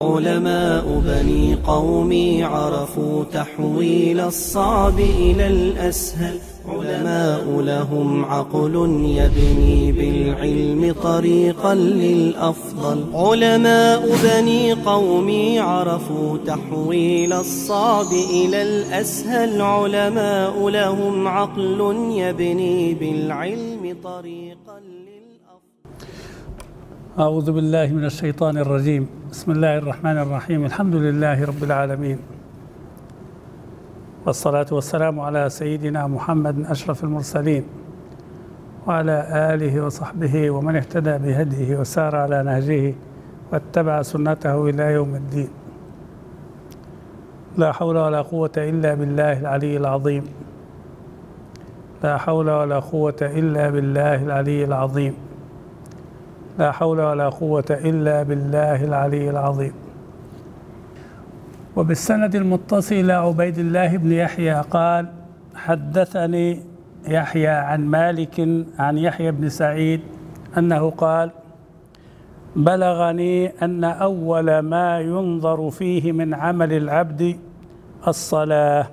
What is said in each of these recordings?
علماء بني قومي عرفوا تحويل الصعب إلى الأسهل. علماء لهم عقل يبني بالعلم طريقا للأفضل. علماء بني قومي عرفوا تحويل الصعب إلى الأسهل. علماء لهم عقل يبني بالعلم طريقا للأفضل. أعوذ بالله من الشيطان الرجيم. بسم الله الرحمن الرحيم. الحمد لله رب العالمين، والصلاة والسلام على سيدنا محمد أشرف المرسلين وعلى آله وصحبه ومن اهتدى بهديه وسار على نهجه واتبع سنته إلى يوم الدين. لا حول ولا قوة إلا بالله العلي العظيم. لا حول ولا قوة إلا بالله العلي العظيم. لا حول ولا قوة إلا بالله العلي العظيم. وبالسند المتصل إلى عبيد الله بن يحيى قال: حدثني يحيى عن مالك عن يحيى بن سعيد أنه قال: بلغني أن أول ما ينظر فيه من عمل العبد الصلاة،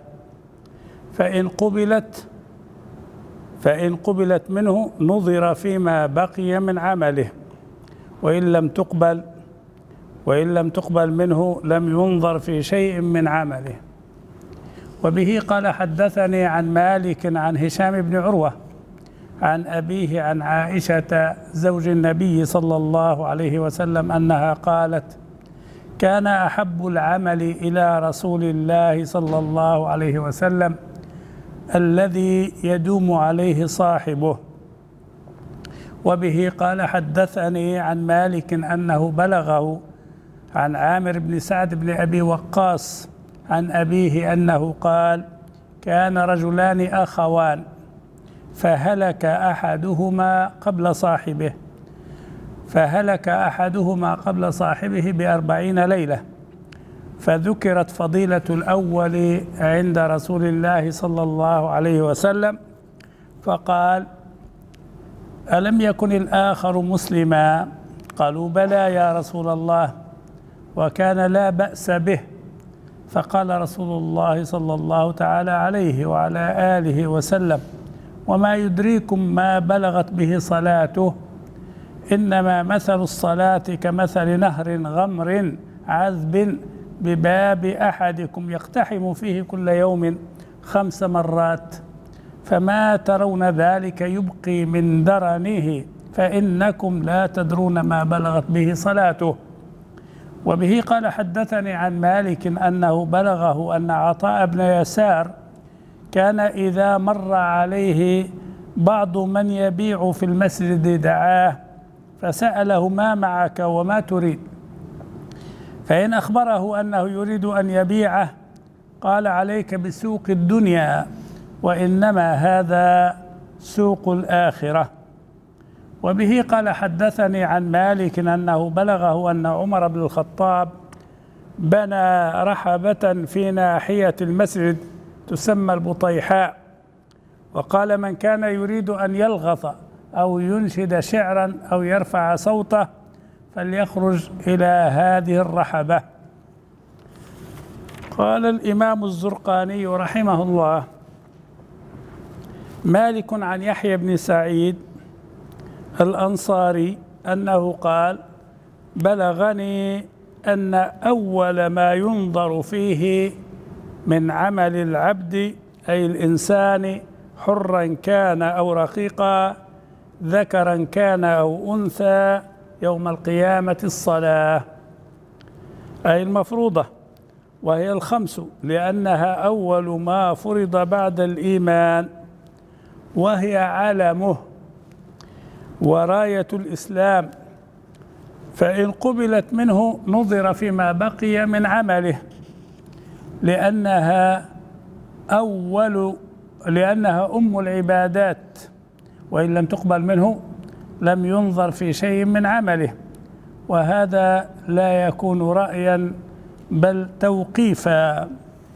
فإن قبلت منه نظر فيما بقي من عمله، وإن لم تقبل منه لم ينظر في شيء من عمله. وبه قال: حدثني عن مالك عن هشام بن عروة عن أبيه عن عائشة زوج النبي صلى الله عليه وسلم أنها قالت: كان أحب العمل إلى رسول الله صلى الله عليه وسلم الذي يدوم عليه صاحبه. وبه قال: حدثني عن مالك أنه بلغه عن عامر بن سعد بن أبي وقاص عن أبيه أنه قال: كان رجلان أخوان فهلك أحدهما قبل صاحبه ب40 ليلة، فذكرت فضيلة الأول عند رسول الله صلى الله عليه وسلم، فقال: ألم يكن الآخر مسلما؟ قالوا: بلى يا رسول الله، وكان لا بأس به. فقال رسول الله صلى الله تعالى عليه وعلى آله وسلم: وما يدريكم ما بلغت به صلاته؟ إنما مثل الصلاة كمثل نهر غمر عذب بباب أحدكم يقتحم فيه كل يوم 5 مرات، فما ترون ذلك يبقي من درنه، فإنكم لا تدرون ما بلغت به صلاته. وبه قال: حدثني عن مالك أنه بلغه أن عطاء بن يسار كان إذا مر عليه بعض من يبيع في المسجد دعاه فسأله: ما معك وما تريد؟ فإن أخبره أنه يريد أن يبيعه قال: عليك بسوق الدنيا، وإنما هذا سوق الآخرة. وبه قال: حدثني عن مالك أنه بلغه أن عمر بن الخطاب بنى رحبة في ناحية المسجد تسمى البطيحاء، وقال: من كان يريد أن يلغط أو ينشد شعرا أو يرفع صوته فليخرج إلى هذه الرحبة. قال الإمام الزرقاني رحمه الله: مالك عن يحيى بن سعيد الأنصاري أنه قال: بلغني أن أول ما ينظر فيه من عمل العبد أي الإنسان حرا كان أو رقيقا، ذكرا كان أو أنثى، يوم القيامة الصلاة، أي المفروضة، وهي 5 لأنها أول ما فرض بعد الإيمان، وهي علمه وراية الإسلام. فإن قبلت منه نظر فيما بقي من عمله، لأنها أم العبادات، وإن لم تقبل منه لم ينظر في شيء من عمله، وهذا لا يكون رأيا بل توقيفا.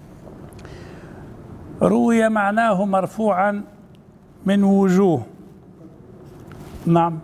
روي معناه مرفوعا من وجوه. نعم.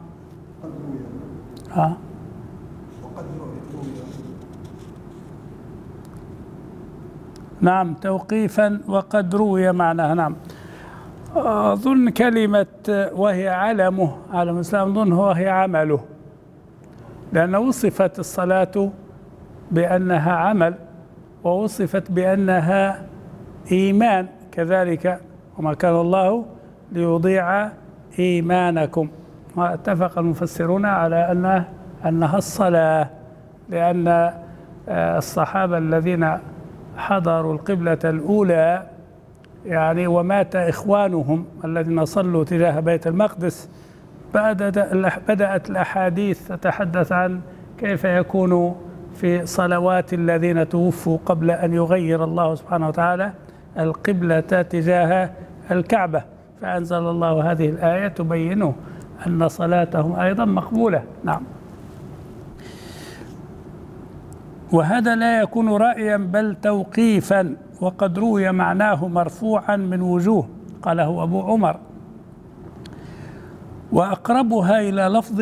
نعم توقيفا وقد روي معناها. نعم أظن كلمة وهي علمه، علم الإسلام، أظن وهي عمله، لأن وصفت الصلاة بأنها عمل ووصفت بأنها إيمان كذلك، وما كان الله ليضيع إيمانكم. واتفق المفسرون على أنها الصلاة، لأن الصحابة الذين حضروا القبلة الأولى يعني ومات إخوانهم الذين صلوا تجاه بيت المقدس، بدأت الأحاديث تتحدث عن كيف يكون في صلوات الذين توفوا قبل أن يغير الله سبحانه وتعالى القبلة تجاه الكعبة، فأنزل الله هذه الآية تبين أن صلاتهم أيضا مقبولة. نعم. وهذا لا يكون رأيا بل توقيفا، وقد روي معناه مرفوعا من وجوه قاله أبو عمر، وأقربها إلى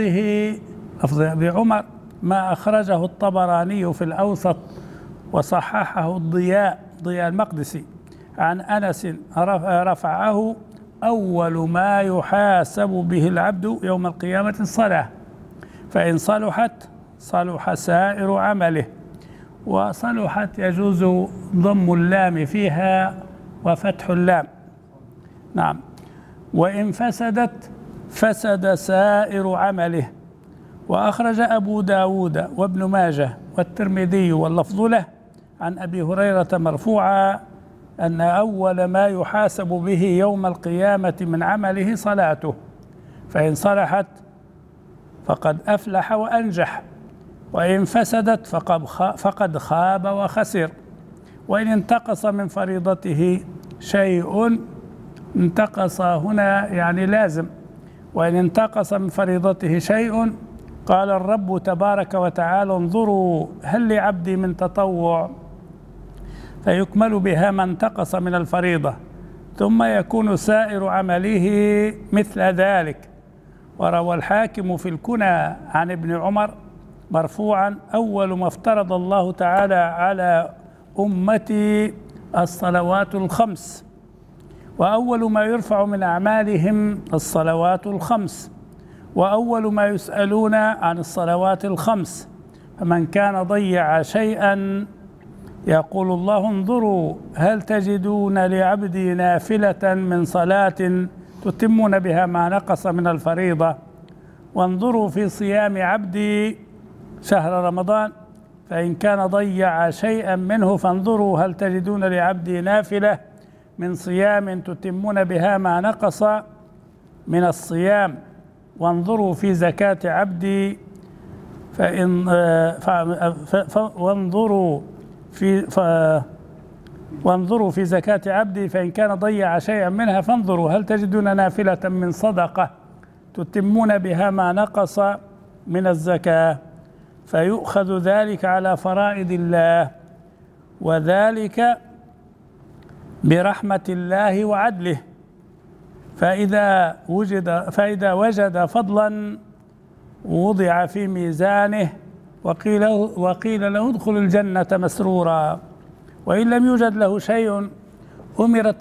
لفظ أبي عمر ما أخرجه الطبراني في الأوسط وصححه ضياء المقدسي عن أنس رفعه: أول ما يحاسب به العبد يوم القيامة الصلاة، فإن صلحت صلح سائر عمله. وصلحت يجوز ضم اللام فيها وفتح اللام. نعم. وإن فسدت فسد سائر عمله. وأخرج أبو داود وابن ماجه والترمذي واللفظ له عن أبي هريرة مرفوعا أن أول ما يحاسب به يوم القيامة من عمله صلاته، فإن صلحت فقد أفلح وأنجح، وإن فسدت فقد خاب وخسر. وإن انتقص من فريضته شيء، انتقص هنا يعني لازم، وإن انتقص من فريضته شيء قال الرب تبارك وتعالى: انظروا هل لعبدي من تطوع، فيكمل بها ما انتقص من الفريضة، ثم يكون سائر عمله مثل ذلك. وروى الحاكم في الكنى عن ابن عمر مرفوعا: أول ما افترض الله تعالى على أمتي الصلوات الخمس، وأول ما يرفع من أعمالهم الصلوات الخمس، وأول ما يسألون عن الصلوات الخمس، فمن كان ضيع شيئا يقول الله: انظروا هل تجدون لعبدي نافلة من صلاة تتمون بها ما نقص من الفريضة، وانظروا في صيام عبدي شهر رمضان، فإن كان ضيع شيئا منه فانظروا هل تجدون لعبدي نافلة من صيام تتمون بها ما نقص من الصيام، وانظروا في زكاة عبدي وانظروا في زكاة عبدي فإن كان ضيع شيئا منها فانظروا هل تجدون نافلة من صدقة تتمون بها ما نقص من الزكاة، فيؤخذ ذلك على فرائض الله، وذلك برحمة الله وعدله. فإذا وجد فضلا وضع في ميزانه وقيل له ادخل الجنة مسرورا، وإن لم يوجد له شيء أمرت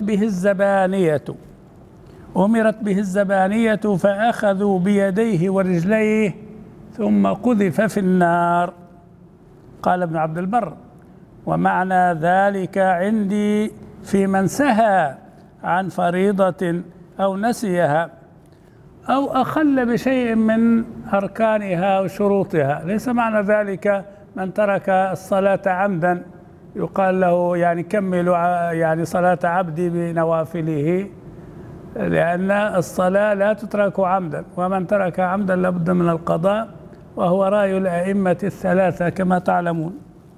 به الزبانية فأخذوا بيديه ورجليه ثم قذف في النار. قال ابن عبد البر: ومعنى ذلك عندي في من سهى عن فريضة أو نسيها أو أخل بشيء من أركانها وشروطها، ليس معنى ذلك من ترك الصلاة عمدا يقال له يعني كمل يعني صلاة عبدي بنوافله، لأن الصلاة لا تترك عمدا، ومن ترك عمدا لابد من القضاء، وهو رأي الأئمة الثلاثة كما تعلمون.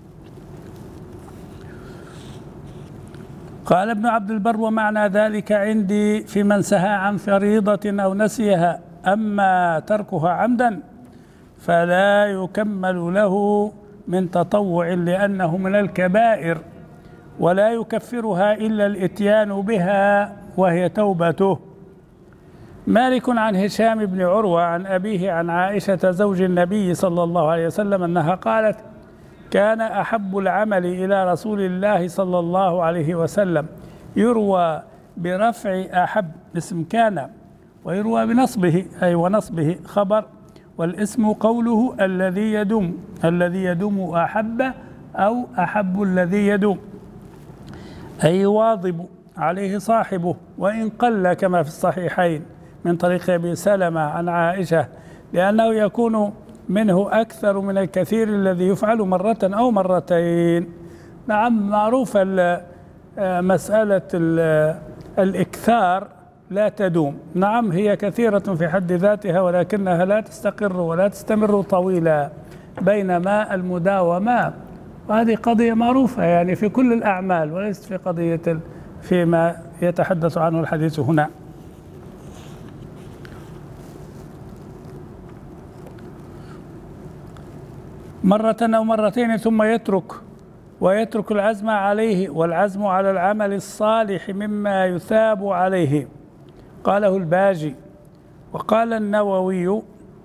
قال ابن عبد البر: ومعنى ذلك عندي في من سهى عن فريضة أو نسيها، أما تركها عمدا فلا يكمل له من تطوع لأنه من الكبائر، ولا يكفرها إلا الإتيان بها وهي توبته. مالك عن هشام بن عروة عن أبيه عن عائشة زوج النبي صلى الله عليه وسلم أنها قالت: كان أحب العمل إلى رسول الله صلى الله عليه وسلم. يروى برفع أحب اسم كان، ويروى بنصبه أي ونصبه خبر، والاسم قوله الذي يدوم، الذي يدوم أحب أو أحب الذي يدوم، أي واظب عليه صاحبه وإن قل، كما في الصحيحين من طريق أبي سلمة عن عائشة، لأنه يكون منه أكثر من الكثير الذي يفعل مرة أو مرتين. نعم، معروف مسألة الإكثار لا تدوم، نعم هي كثيرة في حد ذاتها ولكنها لا تستقر ولا تستمر طويلا، بينما المداومة وهذه قضية معروفة يعني في كل الأعمال، وليست في قضية فيما يتحدث عنه الحديث هنا. مرة أو مرتين ثم ويترك العزم عليه، والعزم على العمل الصالح مما يثاب عليه، قاله الباجي. وقال النووي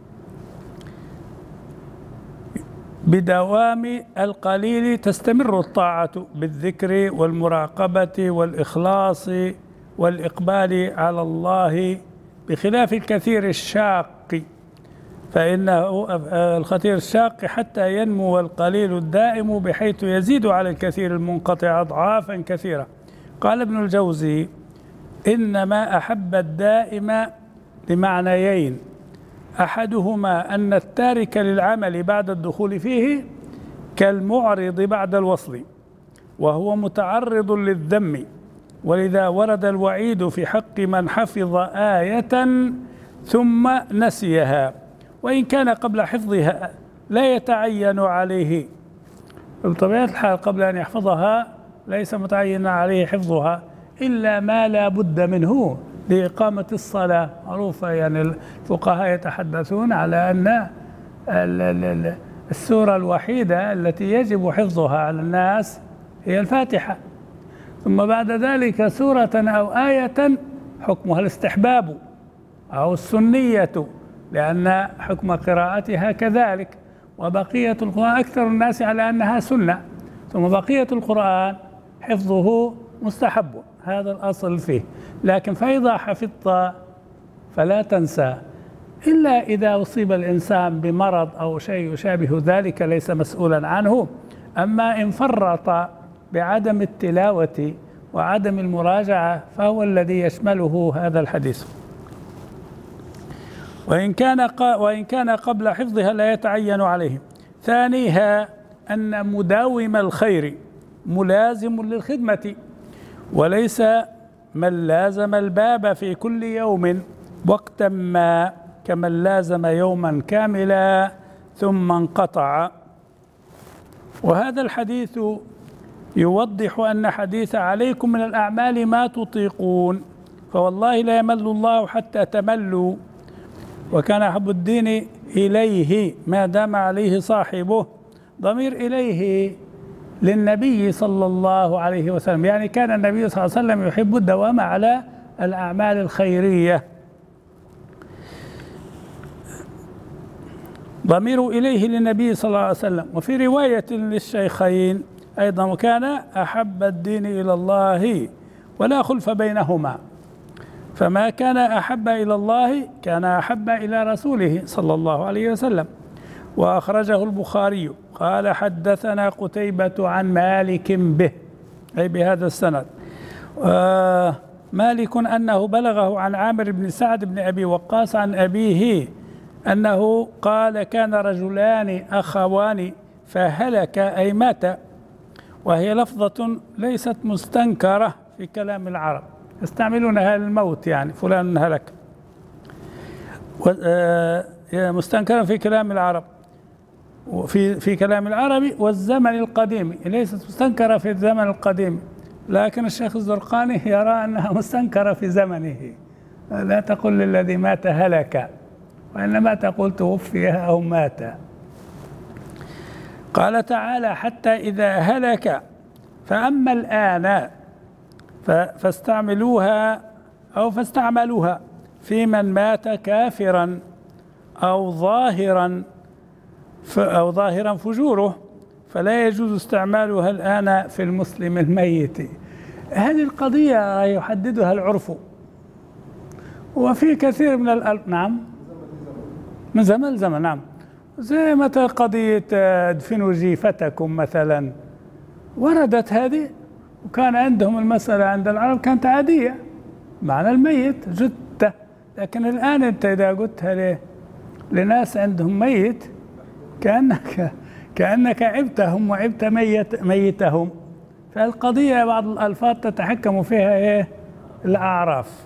بدوام القليل تستمر الطاعة بالذكر والمراقبة والإخلاص والإقبال على الله، بخلاف الكثير الشاق، فإنه الكثير الشاق حتى ينمو القليل الدائم بحيث يزيد على الكثير المنقطع أضعافا كثيرة. قال ابن الجوزي: إنما أحب الدائم لمعنيين، أحدهما أن التارك للعمل بعد الدخول فيه كالمعرض بعد الوصل، وهو متعرض للذم، ولذا ورد الوعيد في حق من حفظ آية ثم نسيها، وإن كان قبل حفظها لا يتعين عليه. بطبيعة الحال قبل أن يحفظها ليس متعين عليه حفظها إلا ما لا بد منه لإقامة الصلاة، معروفة يعني الفقهاء يتحدثون على أن السورة الوحيدة التي يجب حفظها على الناس هي الفاتحة، ثم بعد ذلك سورة أو آية حكمها الاستحباب أو السنية، لأن حكم قراءتها كذلك، وبقية القرآن أكثر الناس على أنها سنة، ثم بقية القرآن حفظه مستحب، هذا الأصل فيه. لكن فإذا حفظت فلا تنسى، إلا إذا أصيب الإنسان بمرض أو شيء يشابه ذلك ليس مسؤولا عنه. أما إن فرط بعدم التلاوة وعدم المراجعة فهو الذي يشمله هذا الحديث. وإن كان قبل حفظها لا يتعين عليه. ثانيها أن مداوم الخير ملازم للخدمة، وليس من لازم الباب في كل يوم وقتا ما كمن لازم يوما كاملا ثم انقطع. وهذا الحديث يوضح أن حديث عليكم من الأعمال ما تطيقون، فوالله لا يمل الله حتى تملوا، وكان أحب الدين إليه ما دام عليه صاحبه. ضمير إليه للنبي صلى الله عليه وسلم، يعني كان النبي صلى الله عليه وسلم يحب الدوام على الأعمال الخيرية. ضمير إليه للنبي صلى الله عليه وسلم. وفي رواية للشيخين أيضا: وكان أحب الدين إلى الله ولا خلف بينهما، فما كان أحب إلى الله كان أحب إلى رسوله صلى الله عليه وسلم. وأخرجه البخاري قال: حدثنا قتيبة عن مالك به، أي بهذا السند. مالك أنه بلغه عن عامر بن سعد بن أبي وقاص عن أبيه أنه قال: كان رجلان أخوان فهلك أي مات، وهي لفظة ليست مستنكرة في كلام العرب، يستعملونها للموت، يعني فلان هلك، مستنكرة في كلام العرب في كلام العربي والزمن القديم، ليست مستنكرة في الزمن القديم، لكن الشيخ الزرقاني يرى أنها مستنكرة في زمنه. لا تقل للذي مات هلك، وإنما تقول توفي أو مات. قال تعالى: حتى إذا هلك فأما الآن فاستعملوها في من مات كافرا أو ظاهرا فجوره، فلا يجوز استعمالها الآن في المسلم الميت. هذه القضية يحددها العرف، وفي كثير من نعم من زمن لزمن. نعم، زي مثلا قضية ادفنوا جيفتكم مثلا، وردت هذه وكان عندهم المسألة عند العرب كانت عادية، معنى الميت جثة. لكن الآن أنت إذا قلتها لناس عندهم ميت كأنك عبتهم وعبت ميتهم. فالقضية بعض الألفاظ تتحكم فيها الأعراف.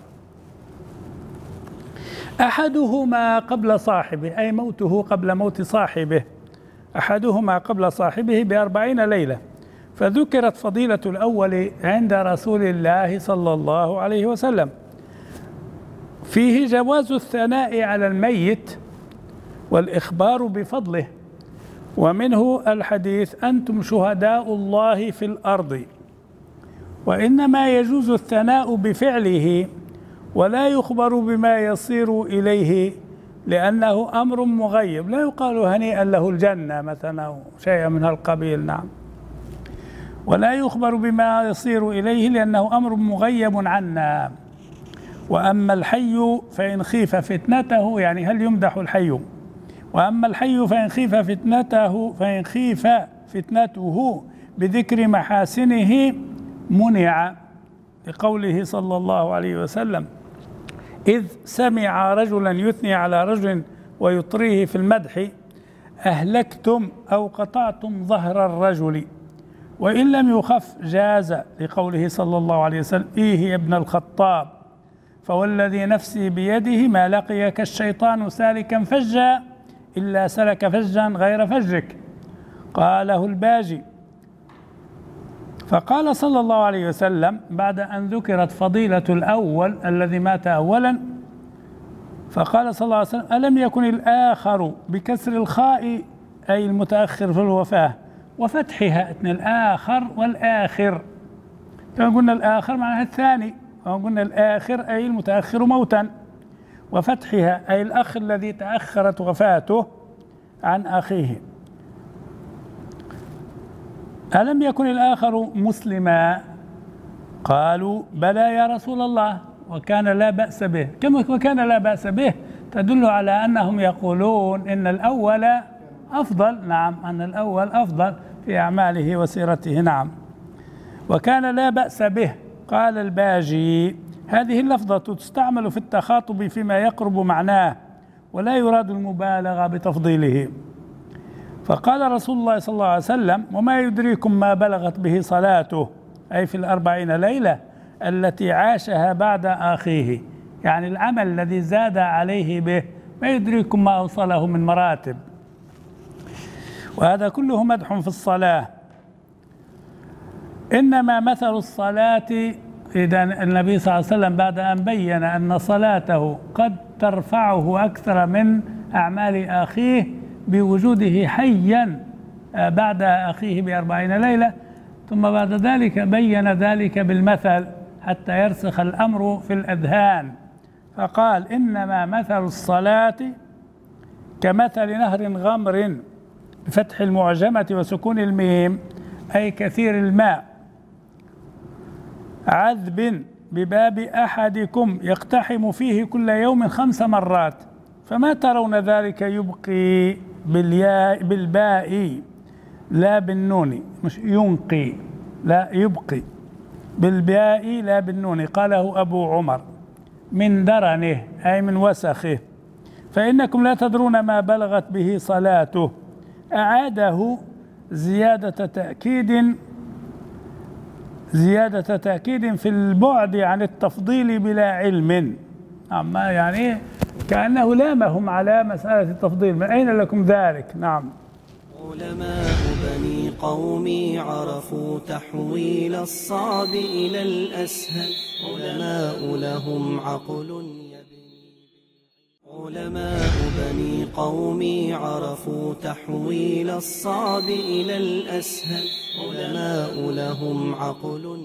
أحدهما قبل صاحبه، أي موته قبل موت صاحبه، أحدهما قبل صاحبه ب40 ليلة. فذكرت فضيلة الأول عند رسول الله صلى الله عليه وسلم. فيه جواز الثناء على الميت والإخبار بفضله، ومنه الحديث أنتم شهداء الله في الأرض. وإنما يجوز الثناء بفعله ولا يخبر بما يصير إليه، لأنه أمر مغيب، لا يقال هنيئا له الجنة مثلا أو شيء من هالقبيل. نعم، ولا يخبر بما يصير إليه لأنه أمر مغيب عنا. وأما الحي فإن خيف فتنته، يعني هل يمدح الحي؟ وأما الحي فإن خيف فتنته بذكر محاسنه منع، لقوله صلى الله عليه وسلم إذ سمع رجلا يثني على رجل ويطريه في المدح أهلكتم أو قطعتم ظهر الرجل، وإن لم يخف جاز، لقوله صلى الله عليه وسلم إيه يا ابن الخطاب فوالذي نفسي بيده ما لقيك الشيطان سالكا فجا إلا سلك فجا غير فجك، قاله الباجي. فقال صلى الله عليه وسلم بعد أن ذكرت فضيلة الأول الذي مات أولا، فقال صلى الله عليه وسلم ألم يكن الآخر بكسر الخاء أي المتأخر في الوفاة وفتحها، الآخر والآخر، كما قلنا الآخر معناها الثاني، وقلنا الآخر أي المتأخر موتا، وفتحها أي الأخ الذي تأخرت وفاته عن أخيه. ألم يكن الآخر مسلما؟ قالوا بلى يا رسول الله وكان لا بأس به. كما وكان لا بأس به تدل على أنهم يقولون إن الأول أفضل. نعم، أن الأول أفضل في أعماله وسيرته. نعم، وكان لا بأس به. قال الباجي هذه اللفظة تستعمل في التخاطب فيما يقرب معناه ولا يراد المبالغة بتفضيله. فقال رسول الله صلى الله عليه وسلم وما يدريكم ما بلغت به صلاته، أي في 40 ليلة التي عاشها بعد أخيه، يعني العمل الذي زاد عليه به، ما يدريكم ما أوصله من مراتب. وهذا كله مدح في الصلاة. إنما مثل الصلاة، إذا النبي صلى الله عليه وسلم بعد أن بين أن صلاته قد ترفعه أكثر من أعمال أخيه بوجوده حيا بعد أخيه ب40 ليلة، ثم بعد ذلك بين ذلك بالمثل حتى يرسخ الأمر في الأذهان، فقال إنما مثل الصلاة كمثل نهر غمر بفتح المعجمة وسكون الميم، أي كثير الماء، عذب بباب أحدكم يقتحم فيه كل يوم 5 مرات، فما ترون ذلك يبقي بالباء لا بالنون، مش ينقي، لا يبقي بالباء لا بالنون. قاله أبو عمر من درنه أي من وسخه، فإنكم لا تدرون ما بلغت به صلاته. أعاده زيادة تأكيد في البعد عن التفضيل بلا علم. أما يعني كأنه لامهم على مسألة التفضيل، من أين لكم ذلك؟ نعم. علماء بني قومي عرفوا تحويل الصعب إلى الأسهل، علماء لهم عقل علماء بني قومي عرفوا تحويل الصعب إلى الأسهل، علماء لهم عقل.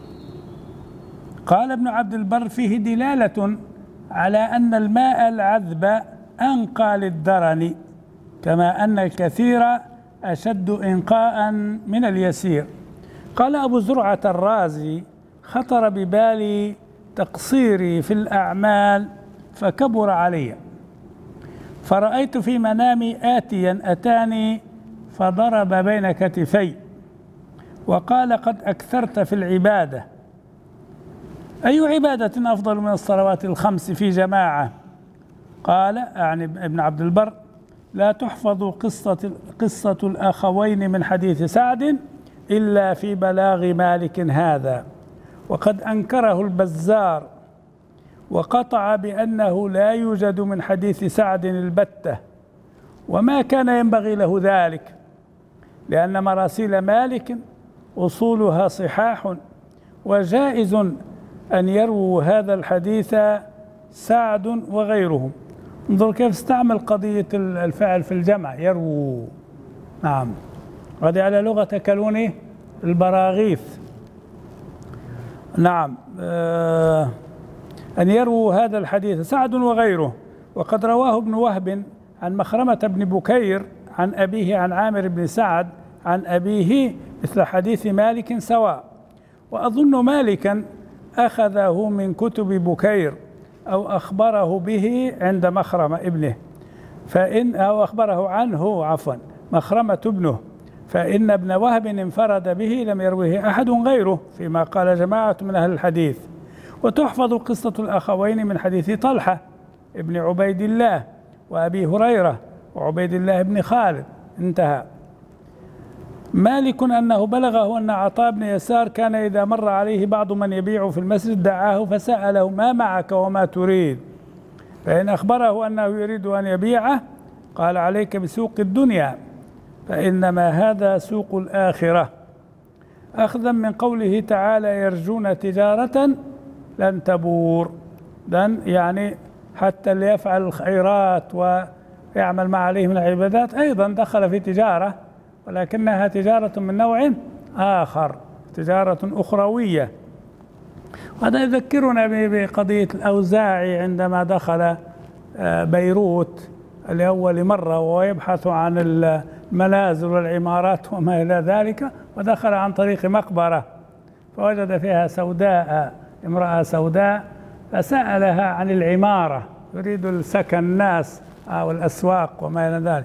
قال ابن عبد البر فيه دلالة على أن الماء العذب أنقى للدرن، كما أن الكثير أشد إنقاء من اليسير. قال أبو زرعة الرازي: خطر ببالي تقصيري في الأعمال فكبر علي، فرأيت في منامي آتيا أتاني فضرب بين كتفي وقال: قد أكثرت في العبادة. أي عبادة أفضل من الصلوات الخمس في جماعة؟ قال يعني ابن عبد البر: لا تحفظ قصة الأخوين من حديث سعد إلا في بلاغ مالك هذا، وقد أنكره البزار وقطع بأنه لا يوجد من حديث سعد البتة، وما كان ينبغي له ذلك، لأن مراسيل مالك أصولها صحاح، وجائز أن يرووا هذا الحديث سعد وغيرهم. انظر كيف استعمل قضية الفعل في الجمع، يرووا. نعم، هذه على لغة كلوني البراغيث. نعم، أن يرووا هذا الحديث سعد وغيره. وقد رواه ابن وهب عن مخرمة بن بكير عن أبيه عن عامر بن سعد عن أبيه مثل حديث مالك سواء. وأظن مالكا أخذه من كتب بكير أو أخبره به عند مخرمة ابنه، أو أخبره عنه عفوا مخرمة ابنه، فإن ابن وهب انفرد به لم يروه أحد غيره، فيما قال جماعة من أهل الحديث. وتحفظ قصة الأخوين من حديث طلحة ابن عبيد الله وأبي هريرة وعبيد الله بن خالد. انتهى. مالك أنه بلغه أن عطاء بن يسار كان إذا مر عليه بعض من يبيع في المسجد دعاه فسأله: ما معك وما تريد؟ فإن أخبره أنه يريد أن يبيعه قال: عليك بسوق الدنيا فإنما هذا سوق الآخرة، أخذا من قوله تعالى: يرجون تجارة لن تبور. لن يعني حتى اللي يفعل الخيرات ويعمل ما عليه من العبادات أيضا دخل في تجارة، ولكنها تجارة من نوع آخر، تجارة أخروية. وهذا يذكرنا بقضية الأوزاعي عندما دخل بيروت لأول مرة ويبحث عن المنازل والعمارات وما إلى ذلك، ودخل عن طريق مقبرة فوجد فيها سوداء، امرأة سوداء، فسألها عن العمارة، يريد السكن الناس أو الأسواق وما إلى ذلك،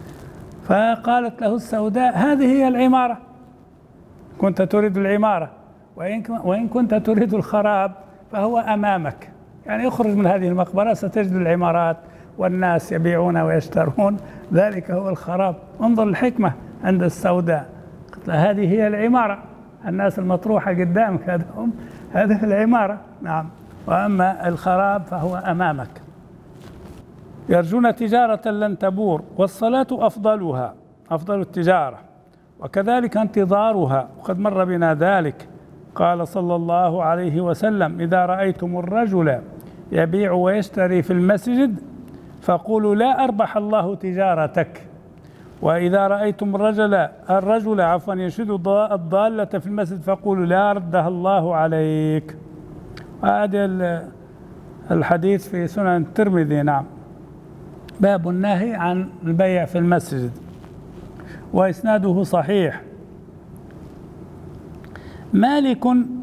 فقالت له السوداء: هذه هي العمارة، كنت تريد العمارة، وإن كنت تريد الخراب فهو أمامك، يعني اخرج من هذه المقبرة ستجد العمارات والناس يبيعون ويشترون، ذلك هو الخراب. انظر الحكمة عند السوداء، قلت لها: هذه هي العمارة، الناس المطروحة قدامك هذه العمارة. نعم، وأما الخراب فهو أمامك. يرجون تجارة لن تبور، والصلاة أفضلها، أفضل التجارة، وكذلك انتظارها، وقد مر بنا ذلك. قال صلى الله عليه وسلم: إذا رأيتم الرجل يبيع ويشتري في المسجد فقولوا: لا أربح الله تجارتك. وإذا رأيتم الرجل يشد الضالة في المسجد فقولوا: لا ردها الله عليك. هذا الحديث في سنن الترمذي. نعم، باب النهي عن البيع في المسجد، وإسناده صحيح. مالك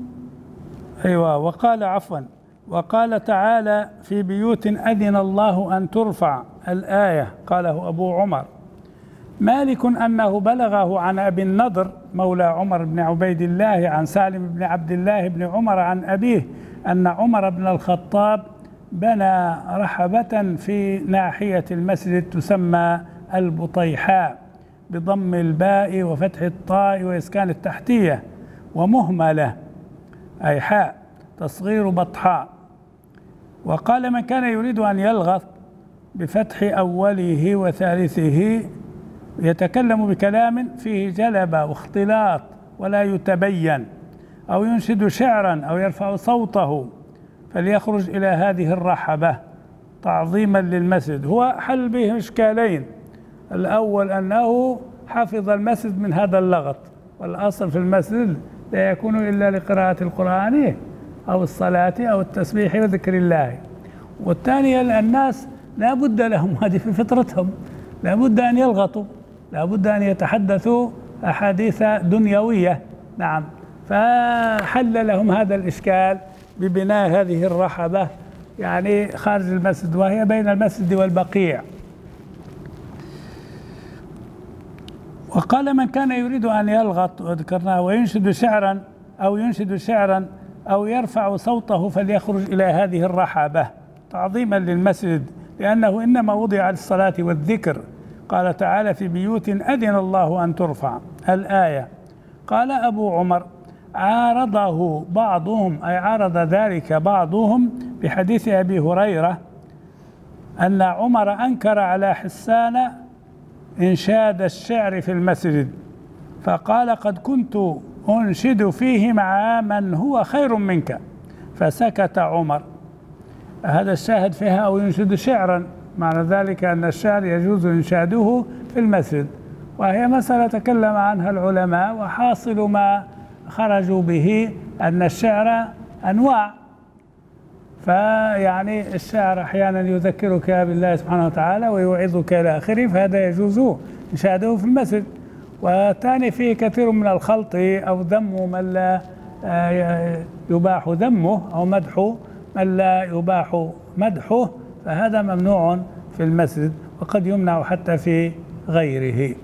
وقال تعالى: في بيوت أذن الله أن ترفع، الآية، قاله أبو عمر. مالك أنه بلغه عن أبي النضر مولى عمر بن عبيد الله عن سالم بن عبد الله بن عمر عن أبيه أن عمر بن الخطاب بنى رحبة في ناحية المسجد تسمى البطيحاء بضم الباء وفتح الطاء وإسكان التحتية ومهملة أي حاء تصغير بطحاء. وقال: من كان يريد أن يلغط بفتح أوله وثالثه يتكلم بكلام فيه جلبة واختلاط ولا يتبين، أو ينشد شعرا أو يرفع صوته، فليخرج إلى هذه الرحبة تعظيما للمسجد. هو حل به إشكالين: الأول أنه حفظ المسجد من هذا اللغط، والأصل في المسجد لا يكون إلا لقراءة القرآن أو الصلاة أو التسبيح وذكر الله. والثانية الناس لا بد لهم، هذه في فطرتهم، لا بد أن يلغطوا، لابد أن يتحدثوا أحاديث دنيوية. نعم، فحل لهم هذا الإشكال ببناء هذه الرحبة يعني خارج المسجد، وهي بين المسجد والبقيع. وقال: من كان يريد أن يلغط، وذكرناه، وينشد شعرا أو يرفع صوته فليخرج إلى هذه الرحبة تعظيما للمسجد، لأنه إنما وضع للصلاة والذكر. قال تعالى: في بيوت أذن الله أن ترفع، الآية. قال أبو عمر: عارضه بعضهم، أي عارض ذلك بعضهم بحديث أبي هريرة أن عمر أنكر على حسان إنشاد الشعر في المسجد، فقال: قد كنت أنشد فيه مع من هو خير منك، فسكت عمر. هذا الشاهد فيها: أو ينشد شعرا، معنى ذلك أن الشعر يجوز إنشاده في المسجد، وهي مسألة تكلم عنها العلماء، وحاصل ما خرجوا به أن الشعر أنواع، فيعني الشعر أحيانا يذكرك بالله سبحانه وتعالى ويوعظك إلى آخره، فهذا يجوز إنشاده في المسجد. والثاني فيه كثير من الخلط أو ذم من لا يباح ذمه، أو مدح من لا يباح مدحه، فهذا ممنوع في المسجد، وقد يمنع حتى في غيره.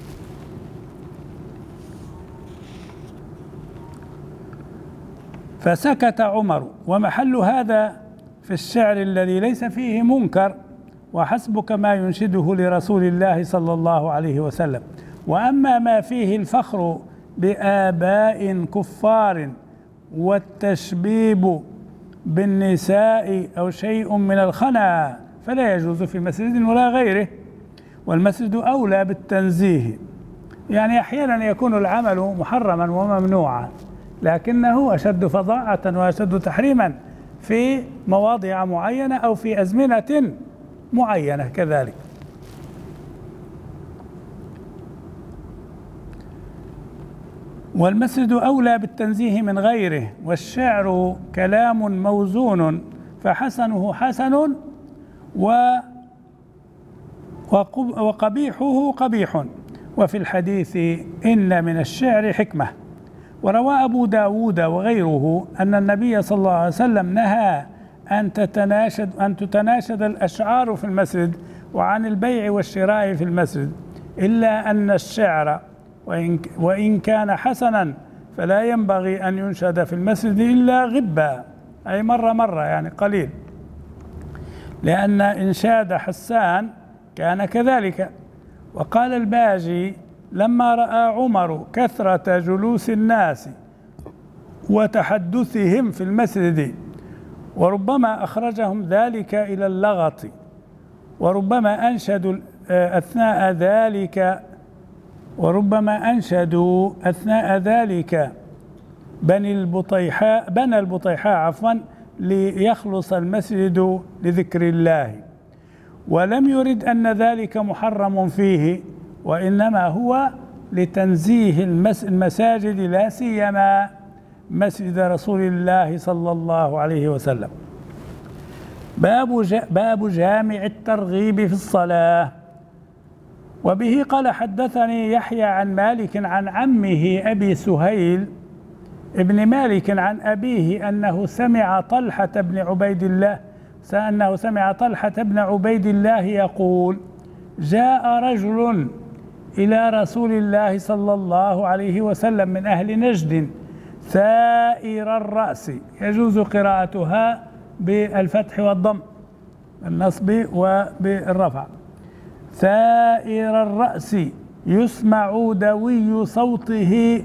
فسكت عمر. ومحل هذا في الشعر الذي ليس فيه منكر: وحسبك ما ينشده لرسول الله صلى الله عليه وسلم. وأما ما فيه الفخر بآباء كفار والتشبيب بالنساء أو شيء من الخنا فلا يجوز في مسجد ولا غيره، والمسجد أولى بالتنزيه. يعني أحيانا يكون العمل محرما وممنوعا، لكنه أشد فظاعة وأشد تحريما في مواضع معينة أو في أزمنة معينة كذلك. والمسجد أولى بالتنزيه من غيره. والشعر كلام موزون فحسنه حسن وقبيحه قبيح. وفي الحديث إن من الشعر حكمة. وروى أبو داود وغيره أن النبي صلى الله عليه وسلم نهى أن تتناشد الأشعار في المسجد، وعن البيع والشراء في المسجد، إلا أن الشعر وإن كان حسنا فلا ينبغي أن ينشد في المسجد إلا غبا، أي مرة يعني قليل، لأن إنشاد حسان كان كذلك. وقال الباجي: لما رأى عمر كثرة جلوس الناس وتحدثهم في المسجد، وربما أخرجهم ذلك إلى اللغط، وربما أنشدوا أثناء ذلك بنى البطيحاء ليخلص المسجد لذكر الله، ولم يرد أن ذلك محرم فيه، وإنما هو لتنزيه المساجد، لا سيما مسجد رسول الله صلى الله عليه وسلم. باب جامع الترغيب في الصلاة. وبه قال: حدثني يحيى عن مالك عن عمه أبي سهيل ابن مالك عن أبيه أنه سمع طلحة بن عبيد الله يقول: جاء رجل إلى رسول الله صلى الله عليه وسلم من أهل نجد ثائر الرأس، يجوز قراءتها بالفتح والضم، النصب وبالرفع. ثائر الرأس يسمع دوي صوته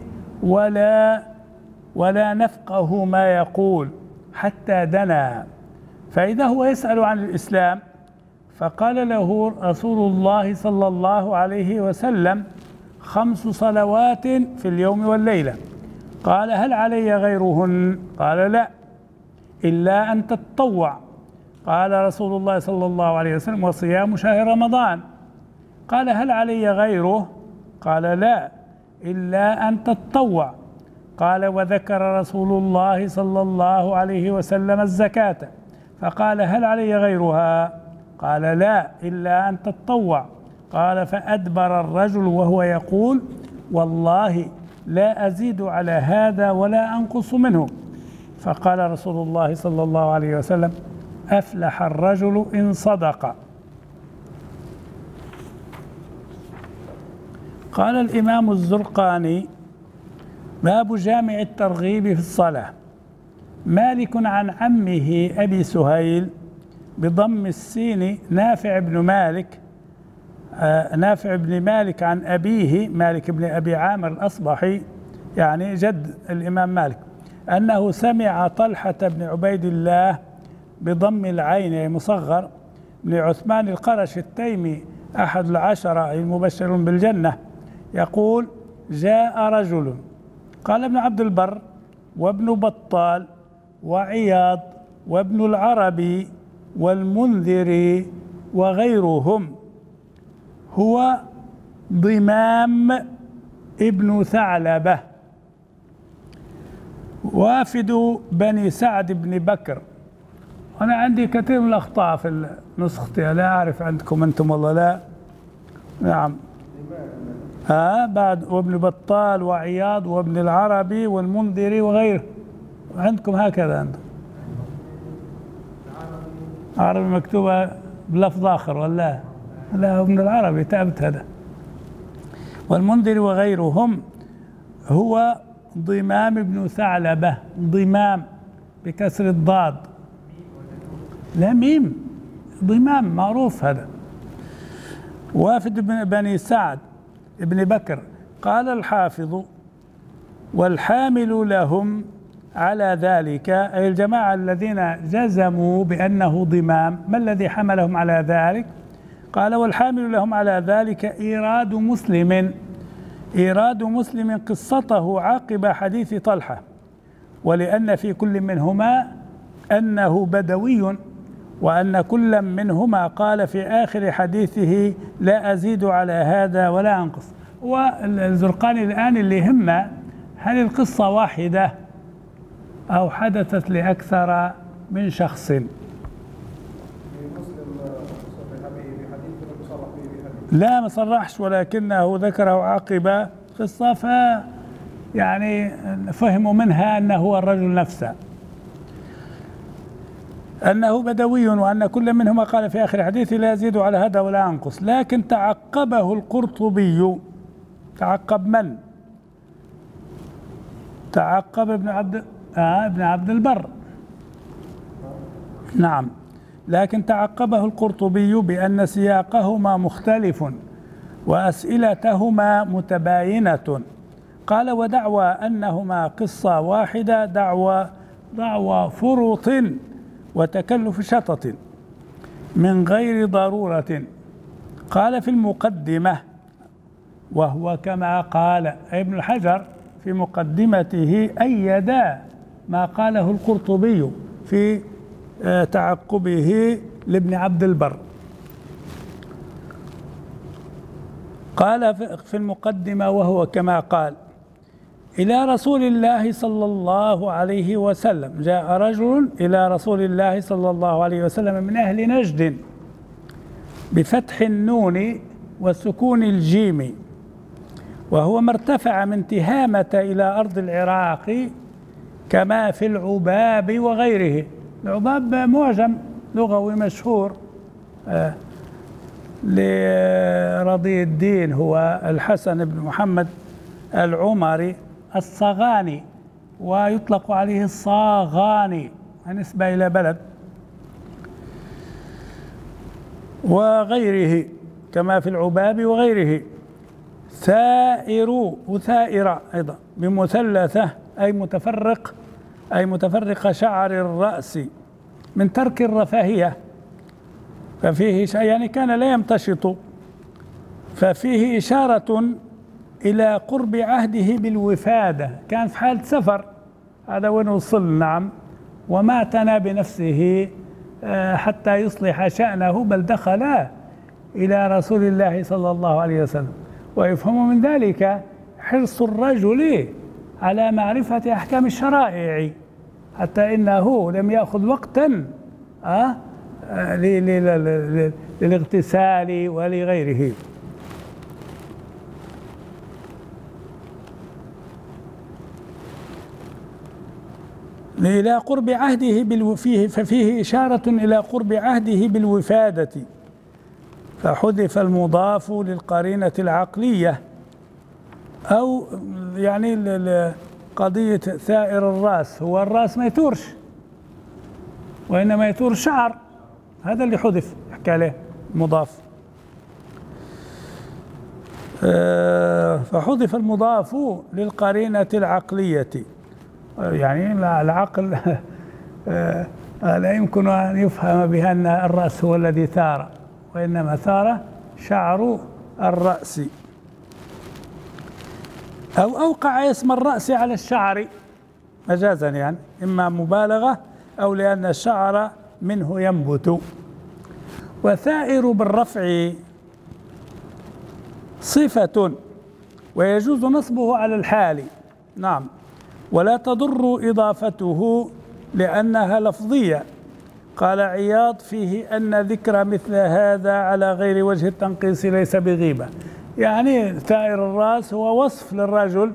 ولا نفقه ما يقول حتى دنا، فإذا هو يسأل عن الإسلام، فقال له رسول الله صلى الله عليه وسلم: 5 صلوات في اليوم والليلة. قال: هل علي غيرهن؟ قال: لا، إلا أن تتطوع. قال رسول الله صلى الله عليه وسلم: وصيام شهر رمضان. قال: هل علي غيره؟ قال: لا، إلا أن تتطوع. قال: وذكر رسول الله صلى الله عليه وسلم الزكاة، فقال: هل علي غيرها؟ قال: لا، إلا أن تتطوع. قال فأدبر الرجل وهو يقول والله لا أزيد على هذا ولا أنقص منه. فقال رسول الله صلى الله عليه وسلم أفلح الرجل إن صدق. قال الإمام الزرقاني باب جامع الترغيب في الصلاة. مالك عن عمه أبي سهيل بضم السين نافع بن مالك عن أبيه مالك بن أبي عامر الأصبحي يعني جد الإمام مالك أنه سمع طلحة بن عبيد الله بضم العين مصغر بن عثمان القرش التيمي أحد العشرة المبشرون بالجنة يقول جاء رجل. قال ابن عبد البر وابن بطال وعياض وابن العربي والمنذري وغيرهم هو ضمام ابن ثعلبة وافد بني سعد بن بكر. أنا عندي كثير من الأخطاء في نسختي، لا أعرف عندكم أنتم والله لا. نعم بعد وابن بطال وعياض وابن العربي والمنذري وغيره. عندكم هكذا أنتم عربي مكتوبة بلفظ آخر ولا لا؟ ابن العربي تأبت هذا. والمنذري وغيرهم هو ضمام ابن ثعلبة، ضمام بكسر الضاد لا ميم، ضمام معروف هذا. وافد بني سعد ابن بكر. قال الحافظ والحامل لهم على ذلك أي الجماعة الذين جزموا بأنه ضمام، ما الذي حملهم على ذلك؟ قال والحامل لهم على ذلك إيراد مسلم قصته عقب حديث طلحة، ولأن في كل منهما أنه بدوي، وأن كل منهما قال في آخر حديثه لا أزيد على هذا ولا أنقص. والزرقاني الآن اللي يهمه هل القصة واحدة أو حدثت لأكثر من شخص؟ لا ما صرحش، ولكنه ذكره عقب قصة يعني فهموا منها أنه هو الرجل نفسه، أنه بدوي، وأن كل منهما قال في آخر حديثه لا يزيد على هذا ولا أنقص. لكن تعقبه القرطبي. تعقب من؟ تعقب ابن عبد البر. نعم، لكن تعقبه القرطبي بأن سياقهما مختلف وأسئلتهما متباينة. قال ودعوى أنهما قصة واحدة دعوى فرط وتكلف شطط من غير ضرورة. قال في المقدمة وهو كما قال ابن الحجر في مقدمته أيد ما قاله القرطبي في تعقبه لابن عبد البر. قال في المقدمة وهو كما قال إلى رسول الله صلى الله عليه وسلم جاء رجل إلى رسول الله صلى الله عليه وسلم من أهل نجد بفتح النون وسكون الجيم، وهو ما ارتفع من تهامة إلى أرض العراق كما في العباب وغيره. العباب معجم لغوي مشهور لرضي الدين هو الحسن بن محمد العمري الصغاني، ويطلق عليه الصاغاني نسبة إلى بلد، وغيره كما في العباب وغيره. ثائر وثائرة أيضا بمثلثة أي متفرق شعر الرأس من ترك الرفاهية، ففيه يعني كان لا يمتشط، ففيه إشارة إلى قرب عهده بالوفادة، كان في حالة سفر هذا وين وصل. نعم، وما اعتنى بنفسه حتى يصلح شأنه، بل دخل إلى رسول الله صلى الله عليه وسلم. ويفهم من ذلك حرص الرجل على معرفة أحكام الشرائع، حتى إنه لم يأخذ وقتا للاغتسال ولغيره. إلى قرب عهده ففيه إشارة إلى قرب عهده بالوفادة، فحذف المضاف للقرينة العقلية، أو يعني قضية ثائر الرأس، هو الرأس ما يثورش وإنما يثور شعر، هذا اللي حذف يحكي عليه مضاف. فحذف المضاف للقرينة العقلية، يعني العقل لا يمكن أن يفهم بها أن الرأس هو الذي ثار، وإنما ثار شعر الرأس، أو أوقع اسم الرأس على الشعر مجازا، يعني إما مبالغة أو لأن الشعر منه ينبت. وثائر بالرفع صفة ويجوز نصبه على الحال، نعم، ولا تضر إضافته لأنها لفظية. قال عياض فيه أن ذكر مثل هذا على غير وجه التنقيص ليس بغيبة، يعني ثائر الرأس هو وصف للرجل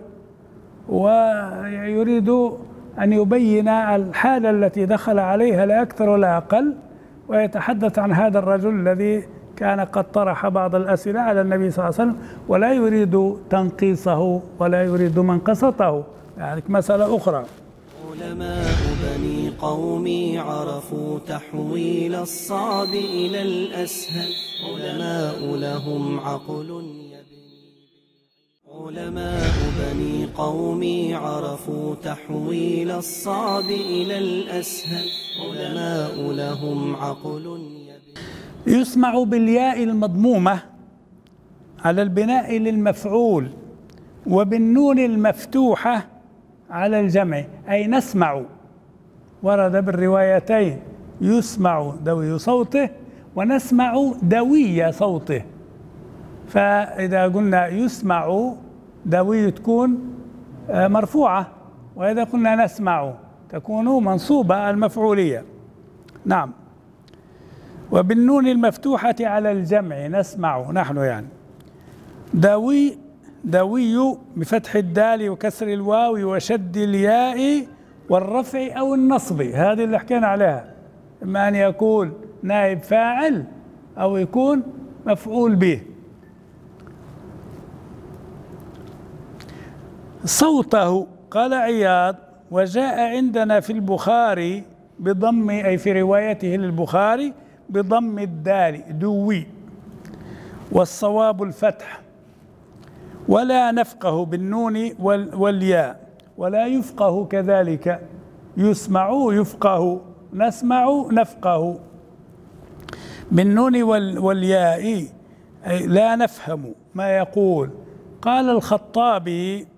ويريد أن يبين الحالة التي دخل عليها لا أكثر ولا أقل، ويتحدث عن هذا الرجل الذي كان قد طرح بعض الأسئلة على النبي صلى الله عليه وسلم، ولا يريد تنقيصه ولا يريد منقصته، يعني مسألة أخرى. علماء بني قومي عرفوا تحويل الصعب إلى الأسهل، علماء لهم عقل يبني. علماء بني قومي عرفوا تحويل الصعب إلى الأسهل، علماء لهم عقل يبني. يسمع بالياء المضمومة على البناء للمفعول، وبالنون المفتوحة على الجمع، أي نسمع، ورد بالروايتين يسمع دوي صوته ونسمع دوي صوته، فإذا قلنا يسمع دوي تكون مرفوعة، وإذا قلنا نسمع تكون منصوبة المفعولية، نعم. وبالنون المفتوحة على الجمع نسمع نحن، يعني دوي بفتح الدال وكسر الواو وشد الياء والرفع أو النصب، هذه اللي حكينا عليها، إما أن يكون نائب فاعل أو يكون مفعول به. صوته، قال عياض وجاء عندنا في البخاري بضم، أي في روايته للبخاري بضم الدال دوي، والصواب الفتح، ولا نفقه بالنون والياء، ولا يفقه كذلك، يسمع يفقه، نسمع نفقه، بالنون والياء لا نفهم ما يقول. قال الخطابي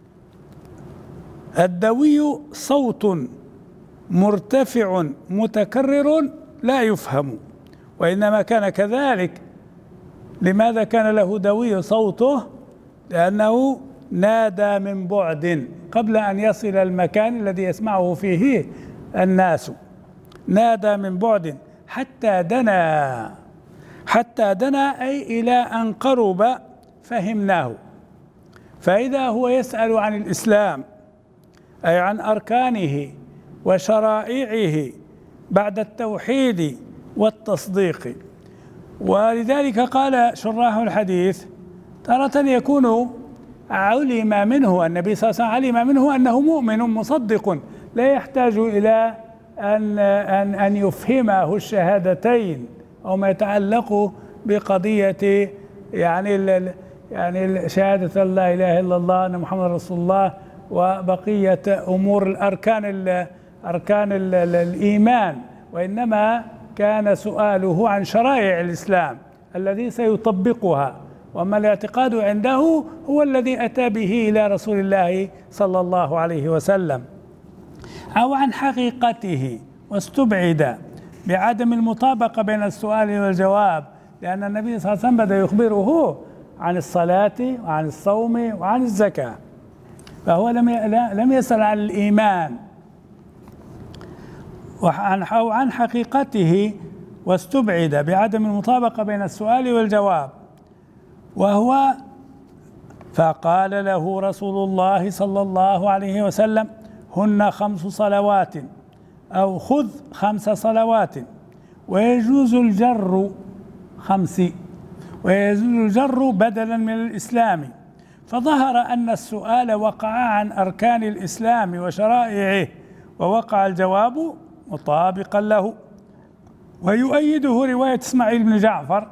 الدوي صوت مرتفع متكرر لا يفهم، وإنما كان كذلك. لماذا كان له دوي صوته؟ لأنه نادى من بعد قبل أن يصل المكان الذي يسمعه فيه الناس، نادى من بعد حتى دنا أي إلى أن قرب فهمناه. فإذا هو يسأل عن الإسلام، أي عن أركانه وشرائعه بعد التوحيد والتصديق، ولذلك قال شراح الحديث تارة يكون علم منه، النبي صلى الله عليه وسلم علم منه أنه مؤمن مصدق، لا يحتاج إلى أن يفهمه الشهادتين أو ما يتعلق بقضية يعني شهادة لا إله إلا الله أن محمد رسول الله وبقية أمور أركان الإيمان، وإنما كان سؤاله عن شرائع الإسلام الذي سيطبقها، وأما الاعتقاد عنده هو الذي أتى به إلى رسول الله صلى الله عليه وسلم. أو عن حقيقته واستبعد بعدم المطابقة بين السؤال والجواب، لأن النبي صلى الله عليه وسلم بدأ يخبره عن الصلاة وعن الصوم وعن الزكاة، فهو لم يسأل عن الإيمان. أو عن حقيقته واستبعد بعدم المطابقة بين السؤال والجواب، فقال له رسول الله صلى الله عليه وسلم هن 5 صلوات أو خذ 5 صلوات. ويجوز الجر 5، ويجوز الجر بدلا من الإسلام، فظهر أن السؤال وقع عن أركان الإسلام وشرائعه، ووقع الجواب مطابقا له. ويؤيده رواية إسماعيل بن جعفر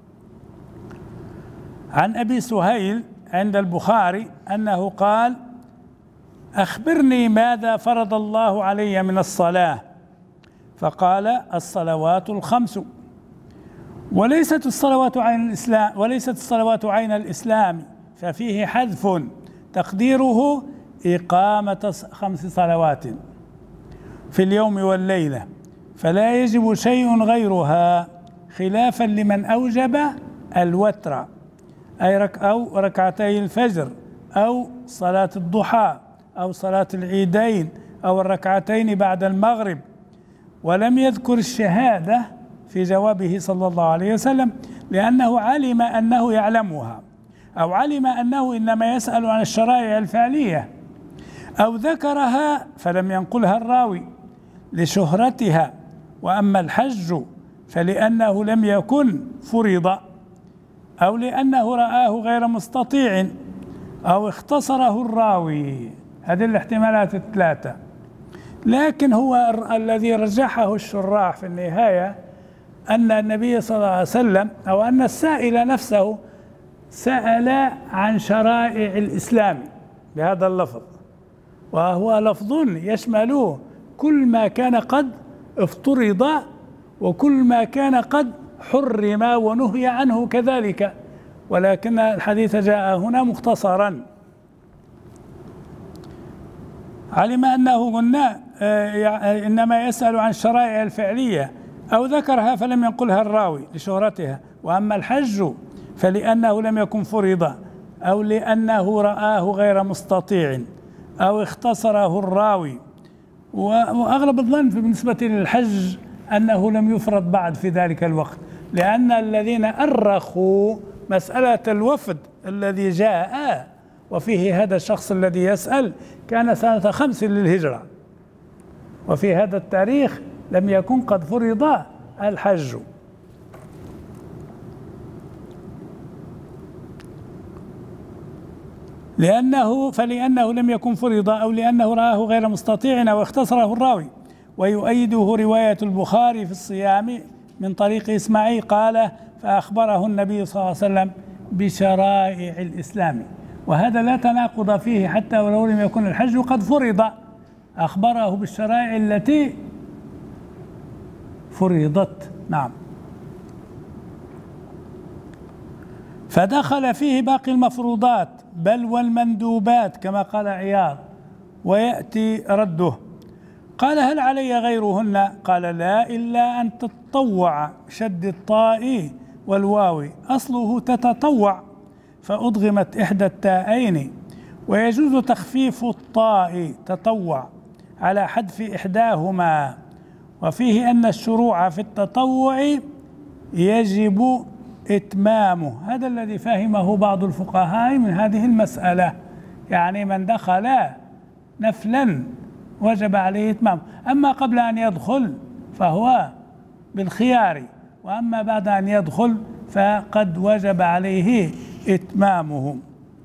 عن أبي سهيل عند البخاري أنه قال: أخبرني ماذا فرض الله علي من الصلاة؟ فقال: الصلوات ال5. وليست الصلوات عين الإسلام، ففيه حذف تقديره إقامة 5 صلوات في اليوم والليلة، فلا يجب شيء غيرها، خلافا لمن أوجب الوتر أو ركعتي الفجر أو صلاة الضحى أو صلاة العيدين أو الركعتين بعد المغرب، ولم يذكر الشهادة في جوابه صلى الله عليه وسلم، لأنه علم أنه يعلمها، أو علم أنه إنما يسأل عن الشرائع الفعلية، أو ذكرها فلم ينقلها الراوي لشهرتها. وأما الحج فلأنه لم يكن فرض، أو لأنه رآه غير مستطيع، أو اختصره الراوي. هذه الاحتمالات الثلاثة. لكن هو الذي رجحه الشراح في النهاية أن النبي صلى الله عليه وسلم، أو أن السائل نفسه سأل عن شرائع الإسلام بهذا اللفظ، وهو لفظ يشمل كل ما كان قد افترض وكل ما كان قد حرم ونهي عنه كذلك، ولكن الحديث جاء هنا مختصرا. علم أنه قلنا إنما يسأل عن الشرائع الفعلية، أو ذكرها فلم ينقلها الراوي لشهرتها. وأما الحج فلأنه لم يكن فرض، أو لأنه رآه غير مستطيع، أو اختصره الراوي. وأغلب الظن بالنسبة للحج أنه لم يفرض بعد في ذلك الوقت، لأن الذين أرخوا مسألة الوفد الذي جاء وفيه هذا الشخص الذي يسأل كان سنة 5 للهجرة، وفي هذا التاريخ لم يكن قد فرض الحج. فلأنه لم يكن فرض، أو لأنه رآه غير مستطيع، أو اختصره الراوي. ويؤيده رواية البخاري في الصيام من طريق إسماعيل قال: فأخبره النبي صلى الله عليه وسلم بشرائع الإسلام. وهذا لا تناقض فيه، حتى ولو لم يكن الحج قد فرض، أخبره بالشرائع التي فرضت. نعم. فدخل فيه باقي المفروضات بل والمندوبات كما قال عياض، ويأتي رده. قال: هل علي غيرهن؟ قال: لا، إلا أن تتطوع، شد الطاء والواو، أصله تتطوع فأضغمت إحدى التاءين. ويجوز تخفيف الطاء تطوع على حذف إحداهما. وفيه أن الشروع في التطوع يجب إتمامه. هذا الذي فهمه بعض الفقهاء من هذه المسألة، يعني من دخل نفلا وجب عليه إتمامه، أما قبل أن يدخل فهو بالخيار، وأما بعد أن يدخل فقد وجب عليه إتمامه.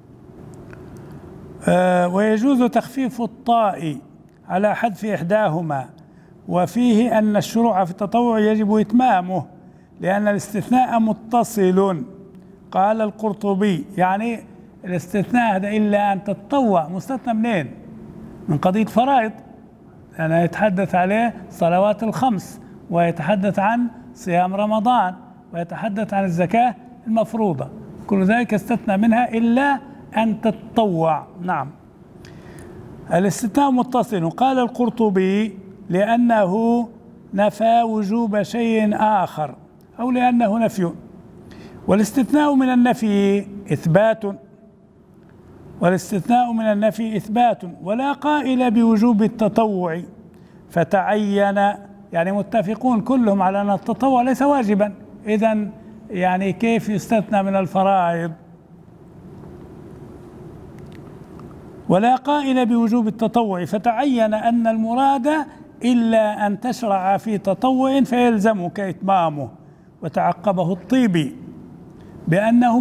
ويجوز تخفيف الطاء على حذف إحداهما. وفيه أن الشروع في التطوع يجب إتمامه لأن الاستثناء متصل. قال القرطبي يعني الاستثناء هذا إلا أن تتطوع مستثنى منين؟ من قضية فرائض، أنا يتحدث عليه صلوات ال5، ويتحدث عن صيام رمضان، ويتحدث عن الزكاة المفروضة، كل ذلك استثنى منها إلا أن تتطوع. نعم، الاستثناء متصل. قال القرطبي لأنه نفى وجوب شيء آخر، أو لأنه نفي. والاستثناء من النفي إثبات، والاستثناء من النفي إثبات، ولا قائل بوجوب التطوع فتعين، يعني متفقون كلهم على أن التطوع ليس واجبا، إذن يعني كيف يستثنى من الفرائض؟ ولا قائل بوجوب التطوع، فتعين أن المراد إلا أن تشرع في تطوع فيلزمك إتمامه. وتعقبه الطيبي بأنه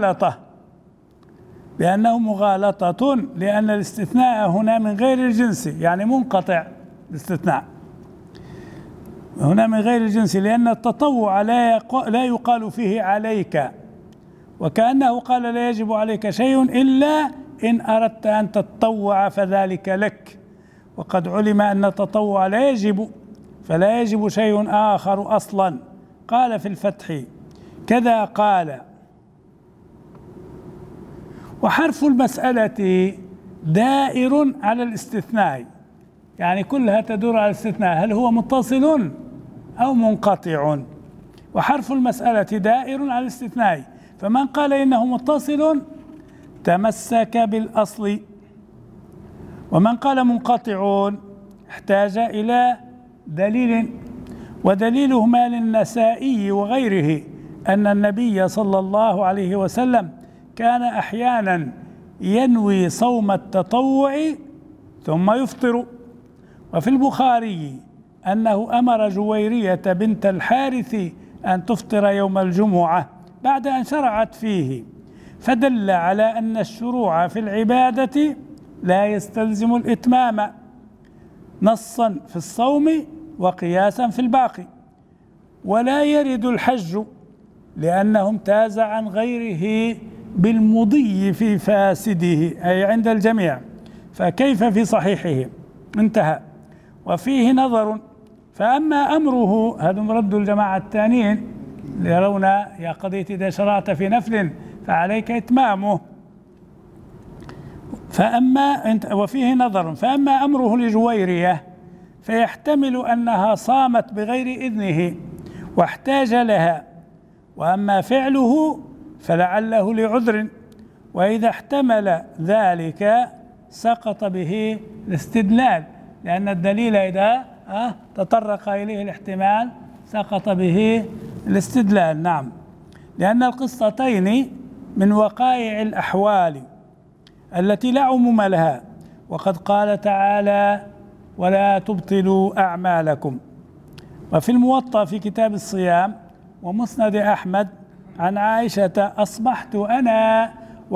مغالطة لأن الاستثناء هنا من غير الجنس، يعني منقطع الاستثناء هنا من غير الجنس، لأن التطوع لا يقال فيه عليك، وكأنه قال لا يجب عليك شيء إلا إن أردت أن تتطوع فذلك لك، وقد علم أن التطوع لا يجب، فلا يجب شيء آخر أصلا. قال في الفتح كذا قال. وحرف المسألة دائر على الاستثناء، يعني كلها تدور على الاستثناء، هل هو متصل أو منقطع؟ وحرف المسألة دائر على الاستثناء، فمن قال إنه متصل تمسك بالأصل، ومن قال منقطع احتاج إلى دليل. ودليلهما للنسائي وغيره أن النبي صلى الله عليه وسلم كان أحيانا ينوي صوم التطوع ثم يفطر. وفي البخاري أنه أمر جويرية بنت الحارث أن تفطر يوم الجمعة بعد أن شرعت فيه، فدل على أن الشروع في العبادة لا يستلزم الإتمام نصا في الصوم وقياسا في الباقي. ولا يرد الحج لأنه امتاز عن غيره بالمضي في فاسده، أي عند الجميع، فكيف في صحيحه؟ انتهى. وفيه نظر، فأما أمره، هذا مرد الجماعة الثانيين يرون يا قضية إذا شرعت في نفل فعليك إتمامه. وفيه نظر، فأما أمره لجويرية فيحتمل أنها صامت بغير إذنه واحتاج لها، وأما فعله فلعله لعذر، وإذا احتمل ذلك سقط به الاستدلال، لأن الدليل إذا تطرق إليه الاحتمال سقط به الاستدلال. نعم، لأن القصتين من وقائع الأحوال التي لا عموم لها، وقد قال تعالى ولا تبطلوا أعمالكم. وفي الموطأ في كتاب الصيام ومسند أحمد عن عائشة أصبحت أنا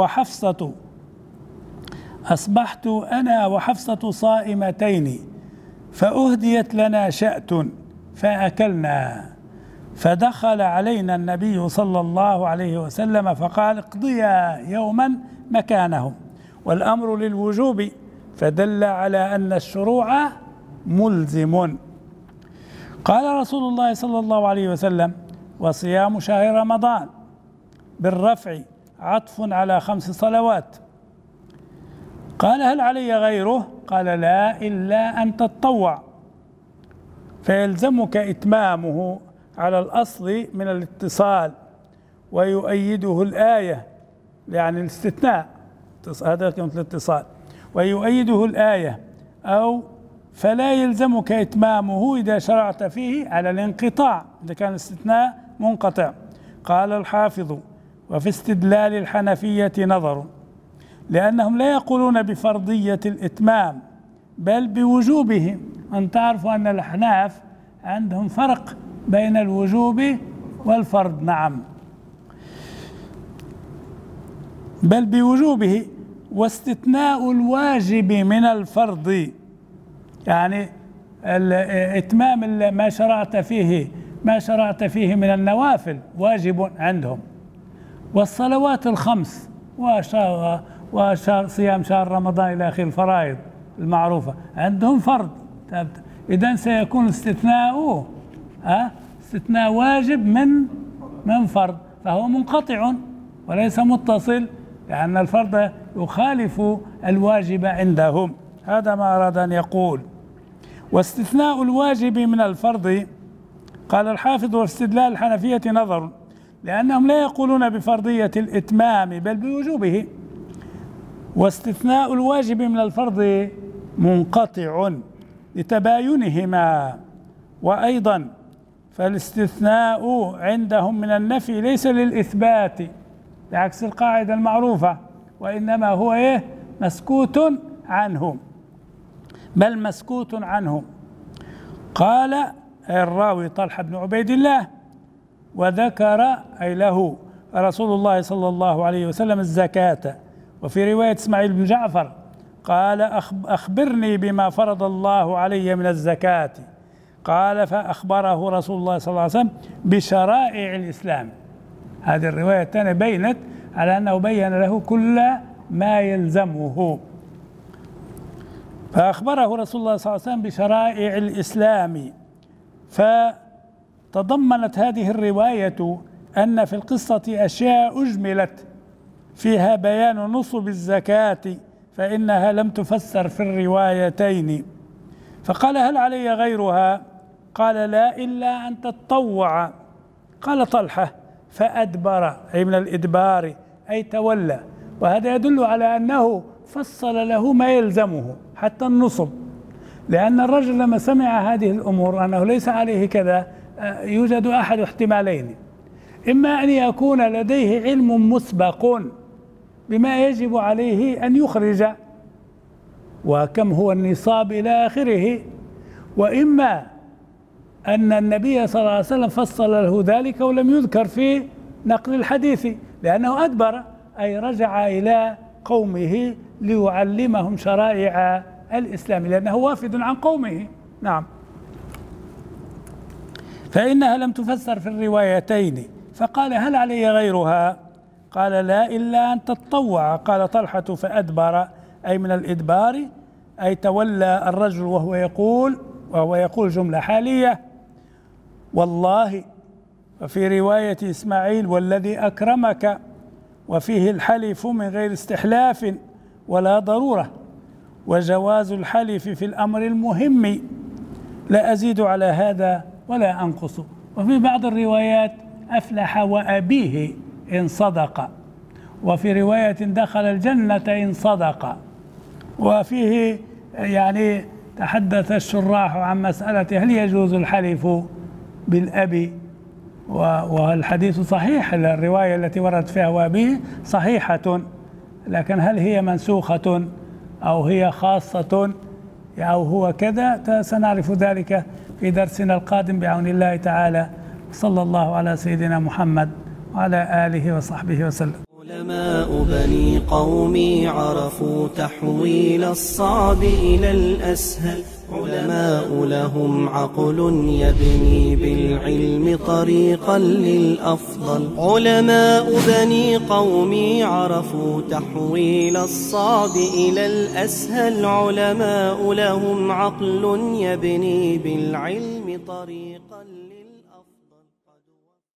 وحفصة صائمتين فأهديت لنا شأة فأكلنا، فدخل علينا النبي صلى الله عليه وسلم فقال اقضيا يوما مكانه، والأمر للوجوب، فدل على أن الشروع ملزم. قال رسول الله صلى الله عليه وسلم وصيام شهر رمضان بالرفع عطف على 5 صلوات. قال هل علي غيره؟ قال لا إلا أن تتطوع، فيلزمك إتمامه على الأصل من الاتصال، ويؤيده الآية، يعني الاستثناء، هذا كلمة الاتصال، ويؤيده الآية أو فلا يلزمك إتمامه إذا شرعت فيه على الانقطاع، إذا كان الاستثناء منقطع. قال الحافظ وفي استدلال الحنفية نظر، لأنهم لا يقولون بفرضية الإتمام بل بوجوبه. أن تعرفوا أن الأحناف عندهم فرق بين الوجوب والفرض. نعم، بل بوجوبه. واستثناء الواجب من الفرض، يعني إتمام ما شرعت فيه من النوافل واجب عندهم، والصلوات الخمس وصيام شهر رمضان إلى آخر الفرائض المعروفة عندهم فرض. إذن سيكون استثناء واجب من فرض، فهو منقطع وليس متصل، لأن الفرض يخالف الواجب عندهم. هذا ما أراد أن يقول. واستثناء الواجب من الفرض، قال الحافظ وفي استدلال الحنفية نظر، لأنهم لا يقولون بفرضية الإتمام بل بوجوبه. واستثناء الواجب من الفرض منقطع لتباينهما. وأيضا فالاستثناء عندهم من النفي ليس للإثبات بعكس القاعدة المعروفة، وإنما هو مسكوت عنهم، بل مسكوت عنهم. قال الراوي طلحة بن عبيد الله: وذكر أي له رسول الله صلى الله عليه وسلم الزكاة. وفي رواية إسماعيل بن جعفر قال: أخبرني بما فرض الله علي من الزكاة. قال: فأخبره رسول الله صلى الله عليه وسلم بشرائع الإسلام. هذه الرواية الثانية بينت على أنه بين له كل ما يلزمه. فأخبره رسول الله صلى الله عليه وسلم بشرائع الإسلام. فتضمنت هذه الرواية أن في القصة أشياء أجملت فيها بيان نصب الزكاة، فإنها لم تفسر في الروايتين. فقال: هل علي غيرها؟ قال: لا، إلا أن تتطوع. قال طلحة: فأدبر، أي من الإدبار، أي تولى. وهذا يدل على أنه فصل له ما يلزمه حتى النصب، لأن الرجل لما سمع هذه الأمور أنه ليس عليه كذا يوجد أحد احتمالين: إما أن يكون لديه علم مسبق بما يجب عليه أن يخرج وكم هو النصاب إلى آخره، وإما أن النبي صلى الله عليه وسلم فصل له ذلك ولم يذكر في نقل الحديث، لأنه أدبر، أي رجع إلى قومه ليعلمهم شرائع الإسلام، لأنه وافد عن قومه. نعم. فإنها لم تفسر في الروايتين. فقال: هل علي غيرها؟ قال: لا، إلا أن تتطوع. قال طلحة: فأدبر، أي من الإدبار، أي تولى الرجل وهو يقول جملة حالية: والله. وفي رواية إسماعيل: والذي أكرمك، وفيه الحلف من غير استحلاف ولا ضرورة، وجواز الحلف في الأمر المهم، لا أزيد على هذا ولا أنقص. وفي بعض الروايات: أفلح وأبيه إن صدق. وفي رواية: دخل الجنة إن صدق. وفيه يعني تحدث الشراح عن مسألة هل يجوز الحلف بالأب، والحديث صحيح، الرواية التي وردت فيها وأبيه صحيحة، لكن هل هي منسوخة أو هي خاصة أو هو كذا؟ سنعرف ذلك في درسنا القادم بعون الله تعالى. صلى الله على سيدنا محمد وعلى آله وصحبه وسلم. علماء بني قومي عرفوا تحويل الصعب إلى الأسهل، علماء لهم عقل يبني بالعلم طريقا للأفضل. علماء بني قومي عرفوا تحويل الصعب إلى الأسهل، علماء لهم عقل يبني بالعلم طريقا للأفضل.